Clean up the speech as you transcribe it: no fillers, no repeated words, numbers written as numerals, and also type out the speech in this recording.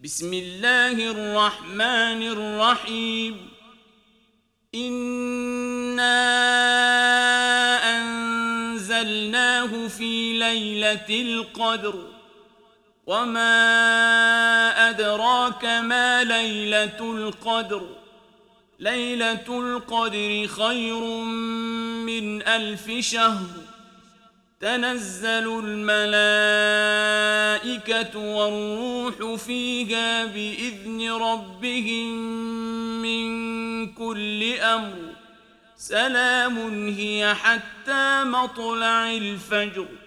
بسم الله الرحمن الرحيم إنا أنزلناه في ليلة القدر وما أدراك ما ليلة القدر ليلة القدر خير من 1000 شهر تنزل الملائكة والروح فيها بإذن ربهم من كل أمر سلام هي حتى مطلع الفجر